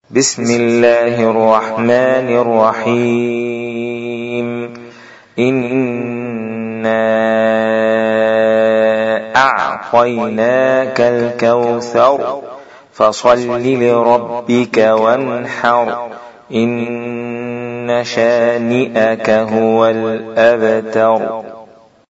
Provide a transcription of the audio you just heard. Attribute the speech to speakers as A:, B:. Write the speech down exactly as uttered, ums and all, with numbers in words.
A: بسم الله الرحمن الرحيم إنا أعطيناك الكوثر فصل لربك وانحر إن شانئك هو الأبتر.